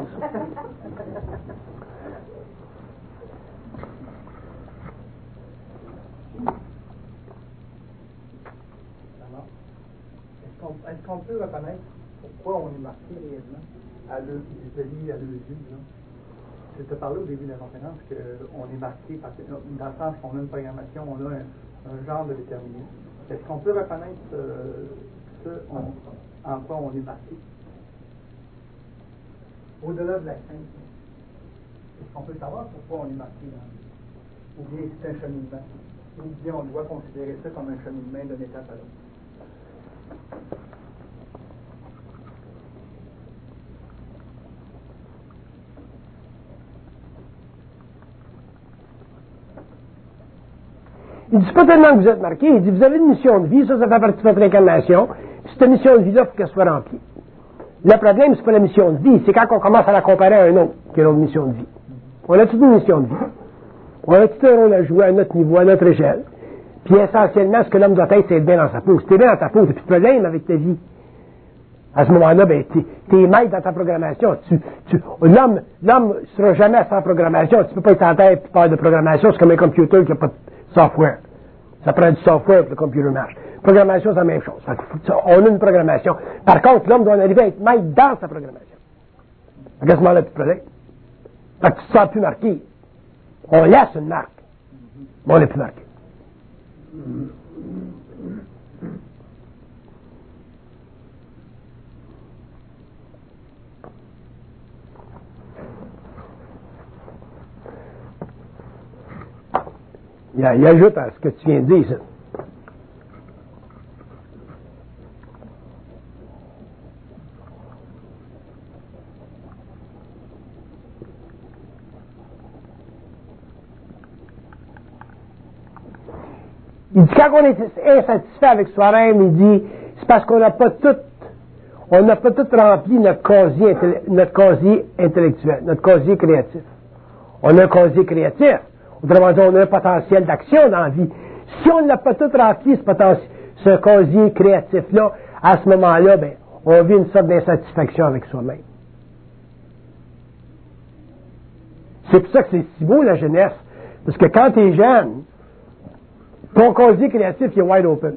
Est-ce qu'on peut reconnaître pourquoi on est marqué réellement à l'œil, vis-à-vis à l'œil vu, là? Je te parlais au début de la conférence qu'on est marqué parce que dans le sens qu'on a une programmation, on a un, un genre de déterminé. Est-ce qu'on peut reconnaître euh, ce on, en quoi on est marqué? Au-delà de la crainte, est-ce qu'on peut savoir pourquoi on est marqué dans ou bien c'est un cheminement? Ou bien on doit considérer ça comme un cheminement d'une étape à l'autre? Il dit, c'est pas tellement que vous êtes marqué, il dit, vous avez une mission de vie, ça, ça fait partie de votre incarnation, puis cette mission de vie-là, il faut qu'elle soit remplie. Le problème, c'est pas la mission de vie, c'est quand on commence à la comparer à un autre, qui est notre mission de vie. On a toute une mission de vie. On a tout un rôle à jouer à notre niveau, à notre échelle. Puis essentiellement, ce que l'homme doit être, c'est être bien dans sa peau. Si t'es bien dans ta peau, t'as plus de problème avec ta vie. À ce moment-là, ben, t'es, t'es maître dans ta programmation. Tu, tu, l'homme, l'homme sera jamais sans programmation. Tu peux pas être en tête et faire de programmation. C'est comme un computer qui n'a pas de software. Ça prend du software pour que le computer marche. Programmation, c'est la même chose. On a une programmation. Par contre, l'homme doit arriver à être maître dans sa programmation. À ce moment-là, tu te problème. Fait que tu ne te sens plus marqué. On laisse une marque. Mais on n'est plus marqué. Il, il ajoute à ce que tu viens de dire, ça. Il dit, quand on est insatisfait avec soi-même, il dit, c'est parce qu'on n'a pas tout, on n'a pas tout rempli notre casier, notre casier intellectuel, notre casier créatif. On a un casier créatif. Autrement dit, on a un potentiel d'action dans la vie. Si on n'a pas tout rempli, ce, potentiel, ce casier créatif-là, à ce moment-là, ben, on vit une sorte d'insatisfaction avec soi-même. C'est pour ça que c'est si beau, la jeunesse. Parce que quand tu es jeune, ton casier créatif il est wide open.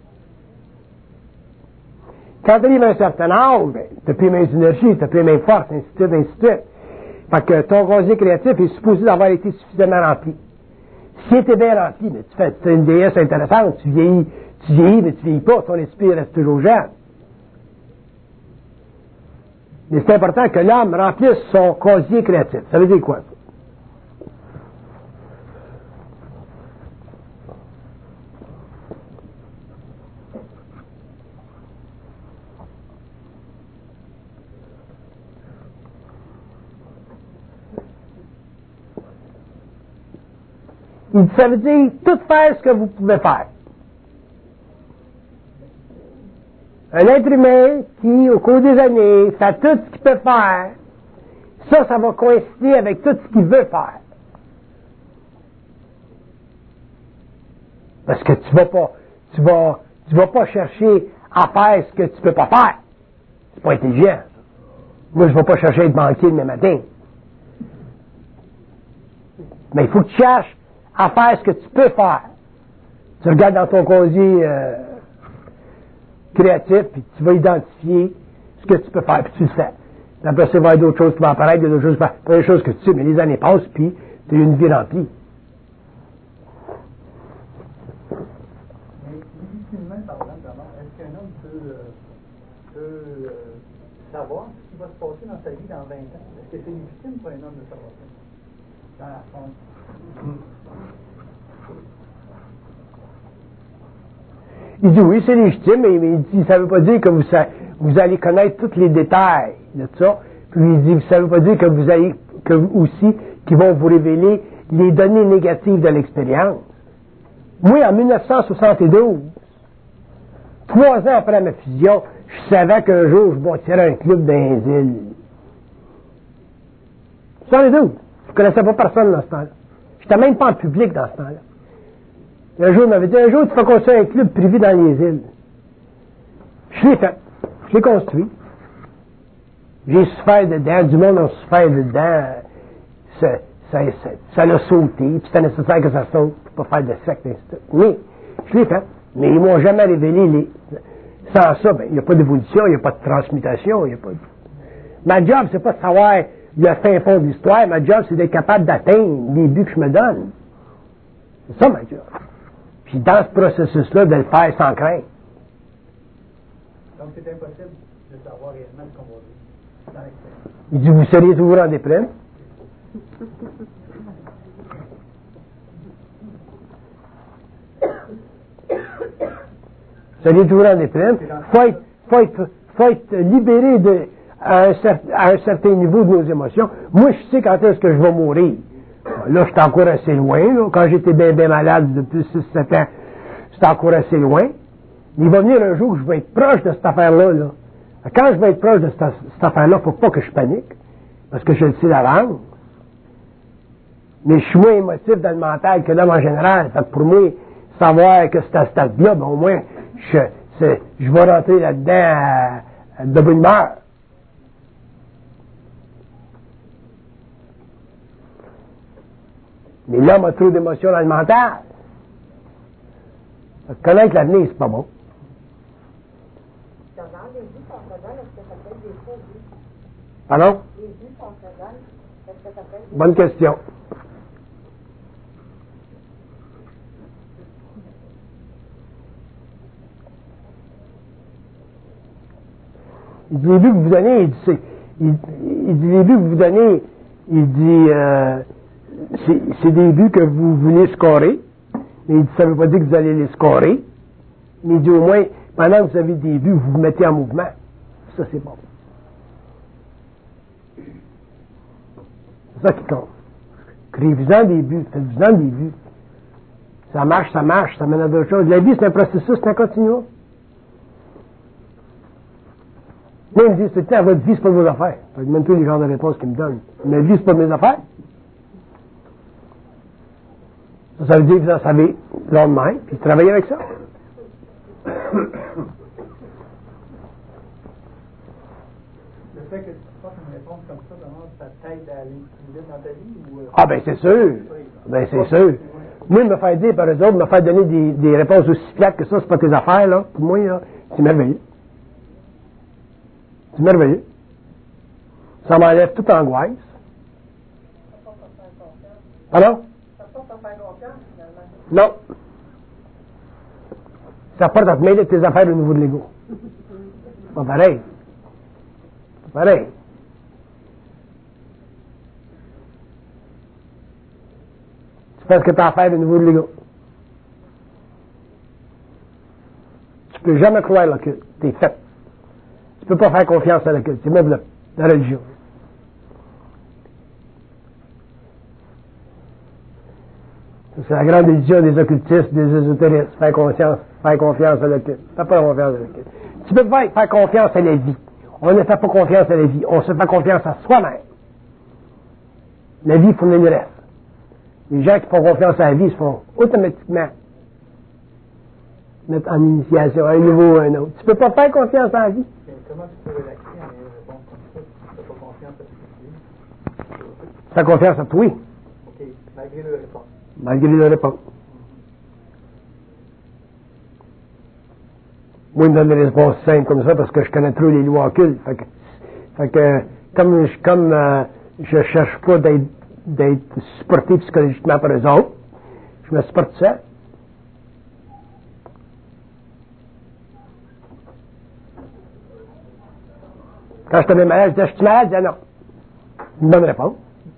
Quand tu arrives à un certain âge, ben, tu n'as plus les mêmes énergies, tu n'as plus les mêmes forces, ainsi de suite, ainsi de suite. Fait que ton casier créatif est supposé d'avoir été suffisamment rempli. Si il était bien rempli, mais tu fais tu une déesse intéressante, tu vieillis, tu vieillis, mais tu vieillis pas, ton esprit reste toujours jeune. Mais c'est important que l'homme remplisse son casier créatif. Ça veut dire quoi, ça? Ça veut dire tout faire ce que vous pouvez faire. Un être humain qui, au cours des années, fait tout ce qu'il peut faire, ça, ça va coïncider avec tout ce qu'il veut faire. Parce que tu vas pas, tu vas, tu vas pas chercher à faire ce que tu peux pas faire. C'est pas intelligent. Moi, je vais pas chercher à être banquier demain matin. Mais il faut que tu cherches à faire ce que tu peux faire. Tu regardes dans ton casier euh, créatif, puis tu vas identifier ce que tu peux faire, puis tu le sais. Puis après, il va y avoir d'autres choses qui vont apparaître, il y a d'autres choses, pas des choses que tu sais, mais les années passent, puis tu as une vie remplie. Mais, difficilement parlant, est-ce qu'un homme peut, euh, vingt ans. Est-ce que c'est légitime pour un homme de savoir ça? Dans la forme. Il dit oui, c'est légitime, mais, mais il dit, ça ne veut pas dire que vous, vous allez connaître tous les détails de ça. Puis il dit, ça ne veut pas dire que vous allez, que vous aussi, qui vont vous révéler les données négatives de l'expérience. Moi, en mille neuf cent soixante-douze, trois ans après ma fusion, je savais qu'un jour, je bâtirais un club dans les îles. soixante-douze. Je ne connaissais pas personne dans ce temps-là. Je n'étais même pas en public dans ce temps-là. Un jour, il m'avait dit, un jour, tu vas construire un club privé dans les îles. Je l'ai fait. Je l'ai construit. J'ai souffert dedans. Du monde a souffert dedans. Ça, ça, ça, ça l'a sauté. Puis c'était nécessaire que ça saute pour pas faire de secte, ainsi de suite. Mais, je l'ai fait. Mais ils m'ont jamais révélé les... Sans ça, ben, il n'y a pas d'évolution, il n'y a pas de transmutation, il n'y a pas de... Ma job, c'est pas de savoir le fin fond de l'histoire. Ma job, c'est d'être capable d'atteindre les buts que je me donne. C'est ça, ma job. Puis dans ce processus-là, de le faire sans crainte. Donc c'est impossible de savoir réellement ce qu'on va vivre dans l'expérience. Il dit, vous seriez toujours en déprime? Vous seriez toujours en déprime? Il faut être, faut être, faut être libéré de, à, un cer- à un certain niveau de nos émotions. Moi, je sais quand est-ce que je vais mourir. Là, je suis encore assez loin. Là. Quand j'étais bien, bien malade depuis six sept ans, j'étais encore assez loin. Mais il va venir un jour où je vais être proche de cette affaire-là. Là. Quand je vais être proche de cette, cette affaire-là, il ne faut pas que je panique, parce que je le sais d'avance. Mais je suis moins émotif dans le mental que l'homme en général. Fait que pour moi, savoir que c'est à ce stade-là, ben, au moins, je, c'est, je vais rentrer là-dedans à, à de bonne humeur. Mais l'homme a trop d'émotions dans le mental. Fait que connaître l'avenir, c'est pas bon. Les vues qu'on se donne, est-ce que ça peut être des faux vues? Pardon? Les vues qu'on se donne, est-ce que ça peut être des Bonne question. Il dit les buts que vous donnez, il dit, c'est, il, il dit les buts que vous donnez, il dit euh, c'est, c'est des buts que vous voulez scorer, mais il dit ça ne veut pas dire que vous allez les scorer, mais il dit au moins, pendant que vous avez des buts, vous vous mettez en mouvement. Ça, c'est bon. C'est ça qui compte. Créez-vous-en des buts, faites-vous-en des buts. Ça marche, ça marche, ça mène à d'autres choses. La vie, c'est un processus, c'est un continuum. Moi, il me dit, c'est le temps, votre vie, c'est pas vos affaires. Même tous les genres de réponses qu'il me donnent. Ma vie, c'est pas mes affaires. Ça, ça veut dire que vous en savez le lendemain, puis travaillez avec ça. Le fait que tu fasses une réponse comme ça, vraiment, ça t'aide à aller plus vite dans ta vie? Ou, euh... Ah, ben c'est sûr. Ben c'est sûr. Moi, me faire dire par eux autres, me faire donner des, des réponses aussi plates que ça, c'est pas tes affaires, là. Pour moi, là, c'est merveilleux. C'est merveilleux. Ça m'enlève toute angoisse. Pardon? Non. Ça porte à te mêler de tes affaires au niveau de l'ego. C'est pas pareil. C'est pas pareil. Tu fais ce que tu as à faire au niveau de l'ego. Tu peux jamais croire l'occulte. T'es fait. Tu peux pas faire confiance à l'occulte. C'est même la, la religion. C'est la grande décision des occultistes, des ésotéristes. Faire confiance, faire confiance à l'occulte. Fais pas confiance à l'occulte. Tu peux pas faire confiance à la vie. On ne fait pas confiance à la vie. On se fait confiance à soi-même. La vie fournit le reste. Les gens qui font confiance à la vie se font automatiquement mettre en initiation, un niveau ou un autre. Tu peux pas faire confiance à la vie. Mais comment tu peux relaxer en ayant une réponse comme ça? Tu n'as pas confiance à ce que tu dis? Fais confiance à toi. OK, malgré le réponse. Malgré le réponse. Moi, il me donne des réponses simples comme ça parce que je connais trop les lois occultes. Fait que, fait que comme, je, comme euh, je cherche pas d'être, d'être supporté psychologiquement par eux autres, je me supporte seul. Quand je tombais malade, je disais, je suis malade, je disais non. Une bonne réponse.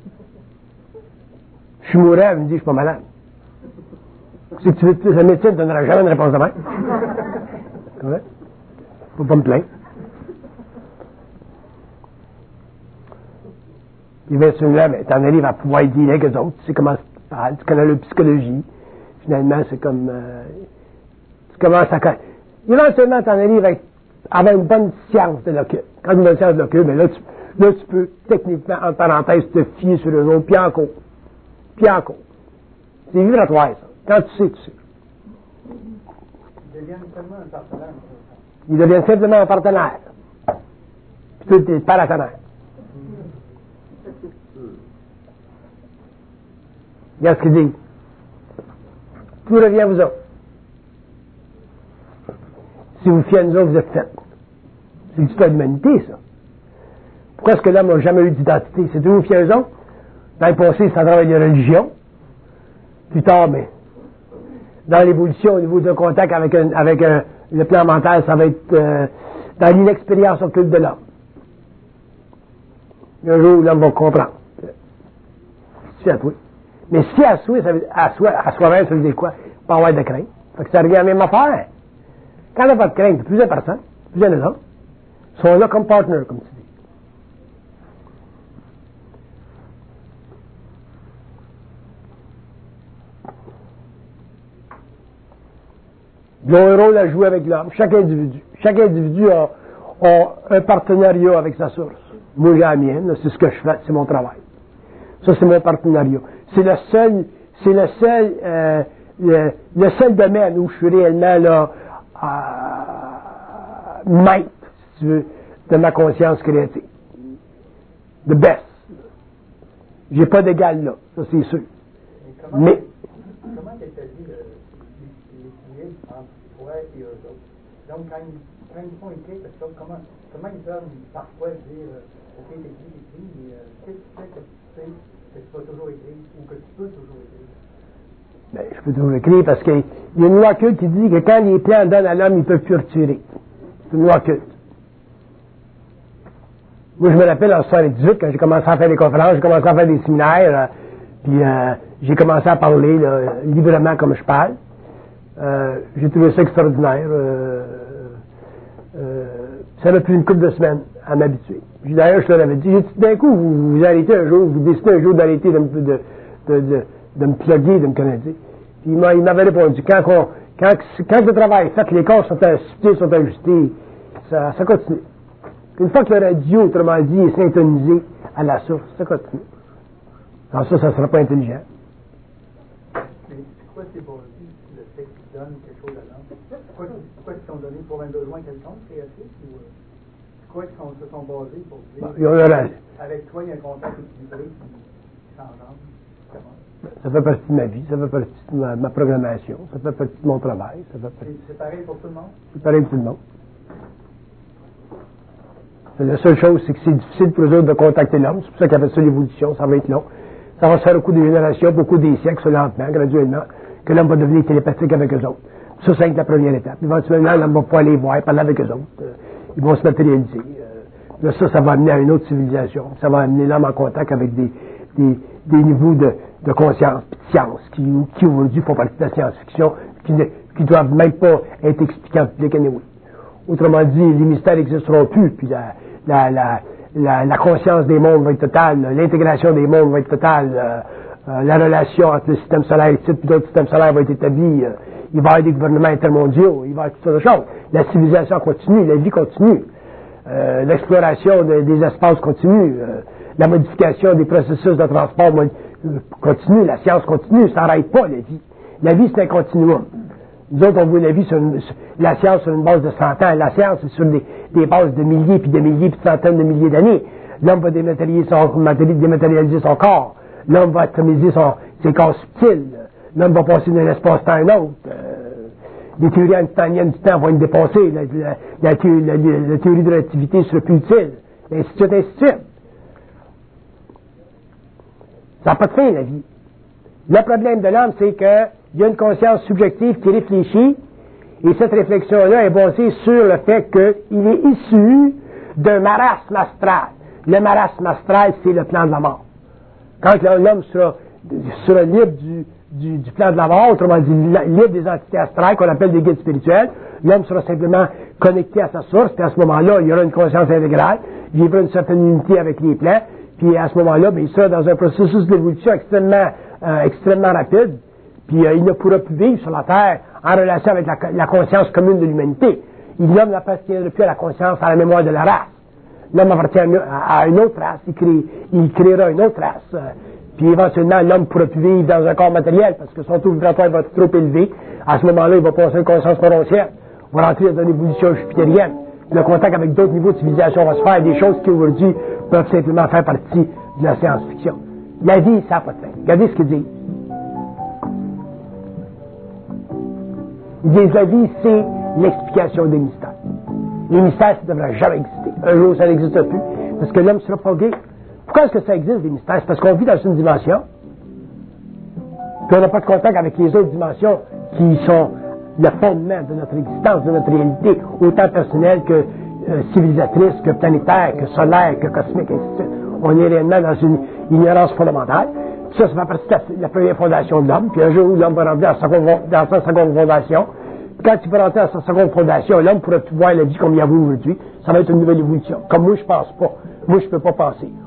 Je suis mourant, elle me dit, je suis pas malade. C'est que tu veux, la médecine ne donnera jamais une réponse de même. Ouais. Faut pas me plaindre. Puis bien sûr, là, ben, t'en arrives à pouvoir dire avec eux autres, tu sais comment ça se parle, tu connais leur psychologie. Finalement, c'est comme, euh, tu commences à connaître. Éventuellement, t'en arrives avec, avec une bonne science de l'occulte. Quand une bonne science de l'occulte, ben là, tu, là, tu peux, techniquement, entre parenthèses, te fier sur eux autres, puis encore. Puis encore. C'est vibratoire, ça. Quand tu sais, tu sais. Ils deviennent seulement un partenaire. Ils deviennent simplement un partenaire. Puis tu es paratonnerre. Regarde ce qu'il dit. Tout revient à vous autres. Si vous fiez à nous autres, vous êtes faits. C'est l'histoire de l'humanité, ça. Pourquoi est-ce que l'homme n'a jamais eu d'identité? C'est toujours fier à eux autres? Dans le passé, ça travaille de religion. Plus tard, mais dans l'évolution, au niveau d'un contact avec, un, avec un, le plan mental, ça va être euh, dans l'inexpérience occulte de l'homme. Un jour, l'homme va comprendre. C'est à toi. Mais si à soi, ça veut, à soi, à soi-même, ça veut dire quoi? Pas avoir de crainte. Fait que ça revient à la même affaire. Quand on n'a pas de crainte, plusieurs personnes, plusieurs des autres, sont là comme partners, comme tu dis. Ils ont un rôle à jouer avec l'homme, chaque individu. Chaque individu a, a un partenariat avec sa source. Moi, j'ai la mienne, c'est ce que je fais, c'est mon travail. Ça, c'est mon partenariat. C'est le seul, c'est le seul, euh, le, le seul domaine où je suis réellement là, euh, maître, si tu veux, de ma conscience créative. The best. J'ai pas d'égal là, ça c'est sûr. Comment, Mais, comment établit l'équilibre entre toi et eux autres? Donc, quand ils, quand ils font écrire quelque chose, comment, comment ils peuvent parfois dire, euh, OK, t'écris, t'écris, mais euh, qu'est-ce qui fait que tu sais que tu vas toujours écrire ou que tu peux toujours écrire? Ben, je peux toujours écrire parce qu'il y a une loi occulte qui dit que quand les plans donnent à l'homme, ils peuvent plus retirer. C'est une loi occulte. Moi, je me rappelle en soixante-dix-huit, quand j'ai commencé à faire des conférences, j'ai commencé à faire des séminaires, euh, puis euh, j'ai commencé à parler là, librement comme je parle. Euh, j'ai trouvé ça extraordinaire. Euh, euh, ça m'a pris une couple de semaines à m'habituer. Puis d'ailleurs, je leur avais dit, j'ai dit, d'un coup, vous, vous arrêtez un jour, vous décidez un jour d'arrêter de, de, de, de, de me plugger, de me connaître. Puis il m'avait répondu, quand, on, quand, quand le travail est fait, les corps sont ajustés, sont ajustés, ça, ça continue. Une fois que le radio, autrement dit, est syntonisé à la source, ça continue. Alors ça, ça ne sera pas intelligent. Mais pourquoi c'est basé le fait qu'ils donnent quelque chose à l'homme? Pourquoi, pourquoi ils sont donnés pour un besoin quelconque, créatif? Ou euh, pourquoi ils sont, se sont basés pour dire Bon, il y aura, avec toi, il y a un contact équilibré qui s'engendre? Comment? Ça fait partie de ma vie, ça fait partie de ma, ma programmation, ça fait partie de mon travail. Ça fait partie... C'est pareil pour tout le monde? C'est pareil pour tout le monde. La seule chose, c'est que c'est difficile pour eux autres de contacter l'homme. C'est pour ça qu'ils appellent ça l'évolution. Ça va être long. Ça va se faire au cours des générations, au cours des siècles, lentement, graduellement, que l'homme va devenir télépathique avec eux autres. Ça, c'est la première étape. Éventuellement, l'homme va pouvoir les voir, parler avec eux autres. Euh, ils vont se matérialiser. Euh, là, ça, ça va amener à une autre civilisation. Ça va amener l'homme en contact avec des, des, des niveaux de, de conscience, de science, qui, qui aujourd'hui font partie de la science-fiction, qui ne qui doivent même pas être expliqués en public anyway. Autrement dit, les mystères n'existeront plus, puis la, la, la, la, la conscience des mondes va être totale, l'intégration des mondes va être totale, euh, euh, la relation entre le système solaire et d'autres systèmes solaires va être établie, euh, il va y avoir des gouvernements intermondiaux, il va y avoir toutes sortes de choses. La civilisation continue, la vie continue, euh, l'exploration de, des espaces continue, euh, la modification des processus de transport continue, la science continue, ça n'arrête pas la vie. La vie, c'est un continuum. Nous autres, on voit la vie sur, une, sur la science sur une base de cent ans. La science, c'est sur des, des bases de milliers, puis de milliers, puis de centaines de milliers d'années. L'homme va dématérialiser son, dématérialiser son corps. L'homme va atomiser son, ses corps subtils. L'homme va passer d'un espace-temps à un autre. Euh, les théories einsteiniennes du temps vont être dépassées. La, la, la, théorie, la, la théorie de relativité sera plus utile. Et ainsi de suite, ainsi de suite. Ça n'a pas de fin, la vie. Le problème de l'homme, c'est que il y a une conscience subjective qui réfléchit, et cette réflexion-là est basée sur le fait qu'il est issu d'un marasme astral, le marasme astral, c'est le plan de la mort. Quand l'homme sera, sera libre du, du, du plan de la mort, autrement dit, libre des entités astrales qu'on appelle des guides spirituels, l'homme sera simplement connecté à sa source, puis à ce moment-là, il y aura une conscience intégrale, il vivra une certaine unité avec les plans, puis à ce moment-là, bien, il sera dans un processus d'évolution extrêmement, euh, extrêmement rapide, puis euh, il ne pourra plus vivre sur la Terre en relation avec la, la conscience commune de l'humanité. L'homme n'appartiendra plus à la conscience, à la mémoire de la race. L'homme appartient à, à une autre race, il, crée, il créera une autre race. Euh, puis éventuellement, l'homme ne pourra plus vivre dans un corps matériel parce que son taux vibratoire va être trop élevé. À ce moment-là, il va passer à une conscience morontienne. Il va rentrer dans une évolution jupitérienne. Le contact avec d'autres niveaux de civilisation va se faire, des choses qui aujourd'hui peuvent simplement faire partie de la science-fiction. La vie, ça n'a pas de fin. Regardez ce qu'il dit. Ils disent la vie, c'est l'explication des mystères. Les mystères, ça ne devrait jamais exister. Un jour, ça n'existe plus, parce que l'homme sera pas gay. Pourquoi est-ce que ça existe, des mystères? C'est parce qu'on vit dans une dimension, puis on n'a pas de contact avec les autres dimensions qui sont le fondement de notre existence, de notre réalité, autant personnelle que euh, civilisatrice, que planétaire, que solaire, que cosmique, et ainsi de suite. On est réellement dans une ignorance fondamentale. Ça, ça fait partie de la, la première fondation de l'homme. Puis un jour où l'homme va rentrer dans sa, dans sa seconde fondation, puis quand il va rentrer dans sa seconde fondation, l'homme pourra tout voir la vie comme il y a aujourd'hui. Ça va être une nouvelle évolution. Comme moi, je pense pas. Moi, je peux pas penser.